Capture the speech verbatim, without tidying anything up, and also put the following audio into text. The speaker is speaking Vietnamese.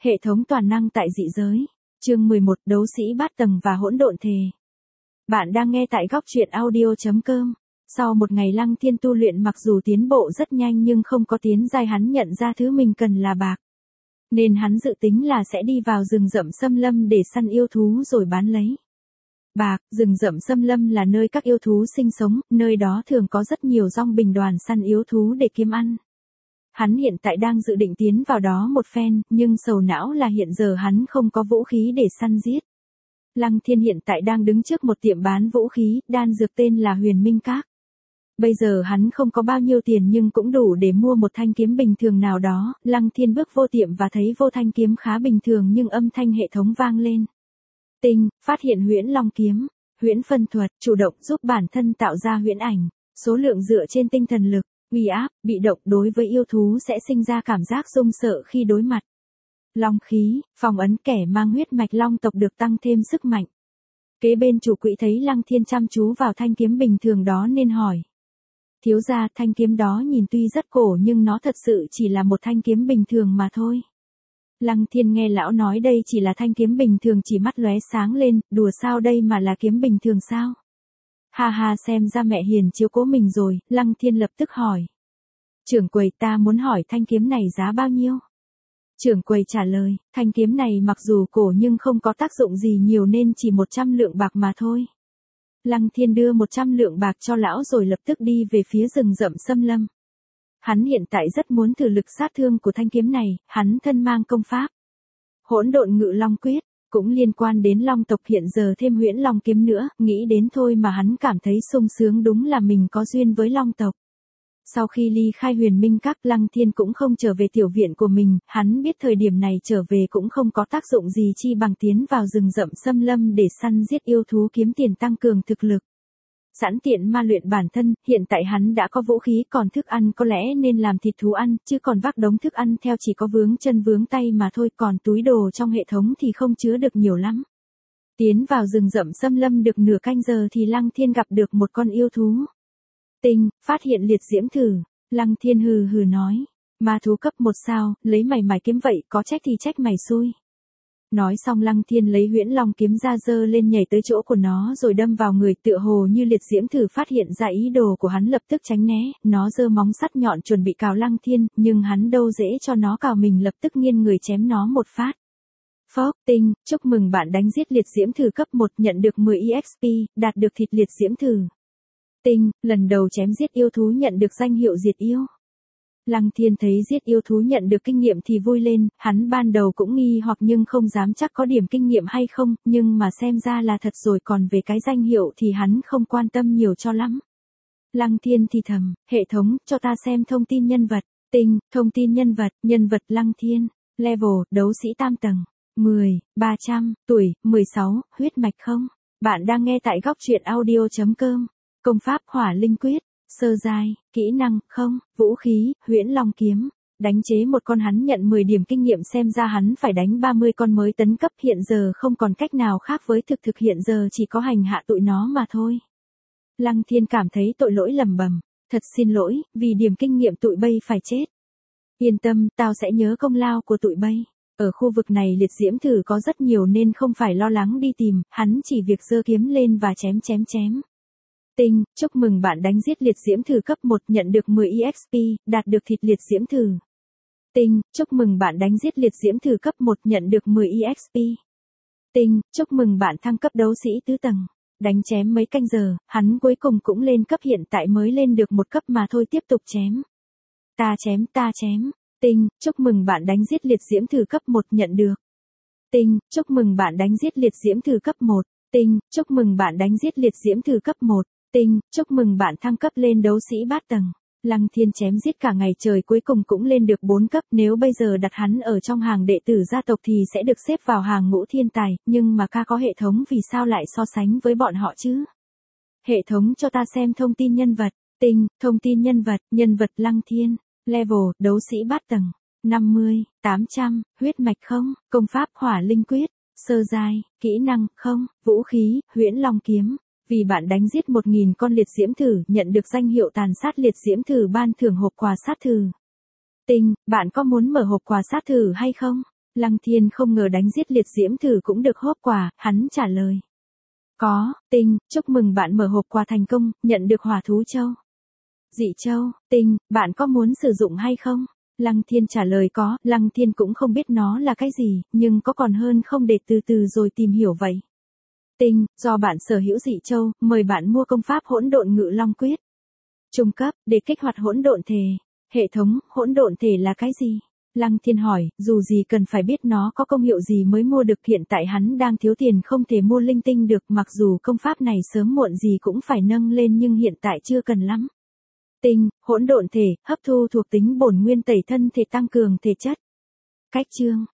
Hệ thống toàn năng tại dị giới. Chương mười một, đấu sĩ bát tầng và hỗn độn thể. Bạn đang nghe tại góc truyện audio chấm com. Sau một ngày Lăng Thiên tu luyện, mặc dù tiến bộ rất nhanh nhưng không có tiến giai, hắn nhận ra thứ mình cần là bạc. Nên hắn dự tính là sẽ đi vào rừng rậm xâm lâm để săn yêu thú rồi bán lấy bạc. Rừng rậm xâm lâm là nơi các yêu thú sinh sống, nơi đó thường có rất nhiều dòng binh đoàn săn yêu thú để kiếm ăn. Hắn hiện tại đang dự định tiến vào đó một phen, nhưng sầu não là hiện giờ hắn không có vũ khí để săn giết. Lăng Thiên hiện tại đang đứng trước một tiệm bán vũ khí, đan dược tên là Huyền Minh Các. Bây giờ hắn không có bao nhiêu tiền nhưng cũng đủ để mua một thanh kiếm bình thường nào đó. Lăng Thiên bước vô tiệm và thấy vô thanh kiếm khá bình thường, nhưng âm thanh hệ thống vang lên. Tinh, phát hiện huyễn long kiếm, huyễn phân thuật, chủ động giúp bản thân tạo ra huyễn ảnh, số lượng dựa trên tinh thần lực. Uy áp, bị động, đối với yêu thú sẽ sinh ra cảm giác run sợ khi đối mặt. Long khí, phong ấn, kẻ mang huyết mạch long tộc được tăng thêm sức mạnh. Kế bên chủ quỹ thấy Lăng Thiên chăm chú vào thanh kiếm bình thường đó nên hỏi. Thiếu gia, thanh kiếm đó nhìn tuy rất cổ nhưng nó thật sự chỉ là một thanh kiếm bình thường mà thôi. Lăng Thiên nghe lão nói đây chỉ là thanh kiếm bình thường, chỉ mắt lóe sáng lên, đùa sao, đây mà là kiếm bình thường sao? Ha ha, xem ra mẹ hiền chiếu cố mình rồi. Lăng Thiên lập tức hỏi. Trưởng quầy, ta muốn hỏi thanh kiếm này giá bao nhiêu? Trưởng quầy trả lời, thanh kiếm này mặc dù cổ nhưng không có tác dụng gì nhiều nên chỉ một trăm lượng bạc mà thôi. Lăng Thiên đưa một trăm lượng bạc cho lão rồi lập tức đi về phía rừng rậm xâm lâm. Hắn hiện tại rất muốn thử lực sát thương của thanh kiếm này, hắn thân mang công pháp Hỗn Độn Ngự Long Quyết, cũng liên quan đến long tộc, hiện giờ thêm huyễn long kiếm nữa, nghĩ đến thôi mà hắn cảm thấy sung sướng, đúng là mình có duyên với long tộc. Sau khi ly khai Huyền Minh Các, Lăng Thiên cũng không trở về tiểu viện của mình, hắn biết thời điểm này trở về cũng không có tác dụng gì, chi bằng tiến vào rừng rậm xâm lâm để săn giết yêu thú kiếm tiền tăng cường thực lực. Sẵn tiện ma luyện bản thân, hiện tại hắn đã có vũ khí, còn thức ăn có lẽ nên làm thịt thú ăn, chứ còn vác đống thức ăn theo chỉ có vướng chân vướng tay mà thôi, còn túi đồ trong hệ thống thì không chứa được nhiều lắm. Tiến vào rừng rậm xâm lâm được nửa canh giờ thì Lăng Thiên gặp được một con yêu thú. Tinh, phát hiện liệt diễm thử. Lăng Thiên hừ hừ nói. Ma thú cấp một sao, lấy mày mày kiếm vậy, có trách thì trách mày xui. Nói xong Lăng Thiên lấy huyễn long kiếm ra, giơ lên nhảy tới chỗ của nó rồi đâm vào người, tựa hồ như liệt diễm thử phát hiện ra ý đồ của hắn lập tức tránh né, nó giơ móng sắt nhọn chuẩn bị cào Lăng Thiên, nhưng hắn đâu dễ cho nó cào mình, lập tức nghiêng người chém nó một phát. Phốc. Tinh, chúc mừng bạn đánh giết liệt diễm thử cấp một, nhận được mười e ích pê, đạt được thịt liệt diễm thử. Tinh, lần đầu chém giết yêu thú nhận được danh hiệu diệt yêu. Lăng Thiên thấy giết yêu thú nhận được kinh nghiệm thì vui lên, hắn ban đầu cũng nghi hoặc nhưng không dám chắc có điểm kinh nghiệm hay không, nhưng mà xem ra là thật rồi, còn về cái danh hiệu thì hắn không quan tâm nhiều cho lắm. Lăng Thiên thì thầm, hệ thống, cho ta xem thông tin nhân vật. Tinh, thông tin nhân vật, nhân vật Lăng Thiên, level, đấu sĩ tam tầng, mười, ba trăm, tuổi, mười sáu, huyết mạch không. Bạn đang nghe tại góc truyện audio chấm com. Công pháp Hỏa Linh Quyết, sơ giai, kỹ năng, không, vũ khí, huyễn long kiếm, đánh chế một con hắn nhận mười điểm kinh nghiệm, xem ra hắn phải đánh ba mươi con mới tấn cấp, hiện giờ không còn cách nào khác với thực thực, hiện giờ chỉ có hành hạ tụi nó mà thôi. Lăng Thiên cảm thấy tội lỗi lầm bầm, thật xin lỗi, vì điểm kinh nghiệm tụi bay phải chết. Yên tâm, tao sẽ nhớ công lao của tụi bay. Ở khu vực này liệt diễm thử có rất nhiều nên không phải lo lắng đi tìm, hắn chỉ việc giơ kiếm lên và chém chém chém. Tinh, chúc mừng bạn đánh giết liệt diễm thử cấp một, nhận được mười e ích pê, đạt được thịt liệt diễm thử. Tinh, chúc mừng bạn đánh giết liệt diễm thử cấp một, nhận được mười e ích pê. Tinh, chúc mừng bạn thăng cấp đấu sĩ tứ tầng. Đánh chém mấy canh giờ, hắn cuối cùng cũng lên cấp, hiện tại mới lên được một cấp mà thôi, tiếp tục chém. Ta chém, ta chém. Tinh, chúc mừng bạn đánh giết liệt diễm thử cấp một, nhận được. Tinh, chúc mừng bạn đánh giết liệt diễm thử cấp một. Tinh, chúc mừng bạn đánh giết liệt diễm thử cấp một. Tinh, chúc mừng bạn thăng cấp lên đấu sĩ bát tầng. Lăng Thiên chém giết cả ngày trời cuối cùng cũng lên được bốn cấp, nếu bây giờ đặt hắn ở trong hàng đệ tử gia tộc thì sẽ được xếp vào hàng ngũ thiên tài, nhưng mà ca có hệ thống vì sao lại so sánh với bọn họ chứ? Hệ thống, cho ta xem thông tin nhân vật. Tinh, thông tin nhân vật, nhân vật Lăng Thiên, level, đấu sĩ bát tầng, năm mươi, tám trăm, huyết mạch không, công pháp Hỏa Linh Quyết, sơ giai, kỹ năng, không, vũ khí, huyễn long kiếm. Vì bạn đánh giết một nghìn con liệt diễm thử, nhận được danh hiệu tàn sát liệt diễm thử, ban thưởng hộp quà sát thử. Tinh, bạn có muốn mở hộp quà sát thử hay không? Lăng Thiên không ngờ đánh giết liệt diễm thử cũng được hộp quà, hắn trả lời. Có, Tinh, chúc mừng bạn mở hộp quà thành công, nhận được hỏa thú châu. Dị châu, Tinh, bạn có muốn sử dụng hay không? Lăng Thiên trả lời có, Lăng Thiên cũng không biết nó là cái gì, nhưng có còn hơn không để từ từ rồi tìm hiểu vậy. Tinh, do bạn sở hữu dị châu, mời bạn mua công pháp hỗn độn ngự long quyết. Trung cấp, để kích hoạt hỗn độn thể. Hệ thống, hỗn độn thể là cái gì? Lăng Thiên hỏi, dù gì cần phải biết nó có công hiệu gì mới mua được, hiện tại hắn đang thiếu tiền không thể mua linh tinh được, mặc dù công pháp này sớm muộn gì cũng phải nâng lên nhưng hiện tại chưa cần lắm. Tinh, hỗn độn thể, hấp thu thuộc tính bổn nguyên tẩy thân thể tăng cường thể chất. Cách chương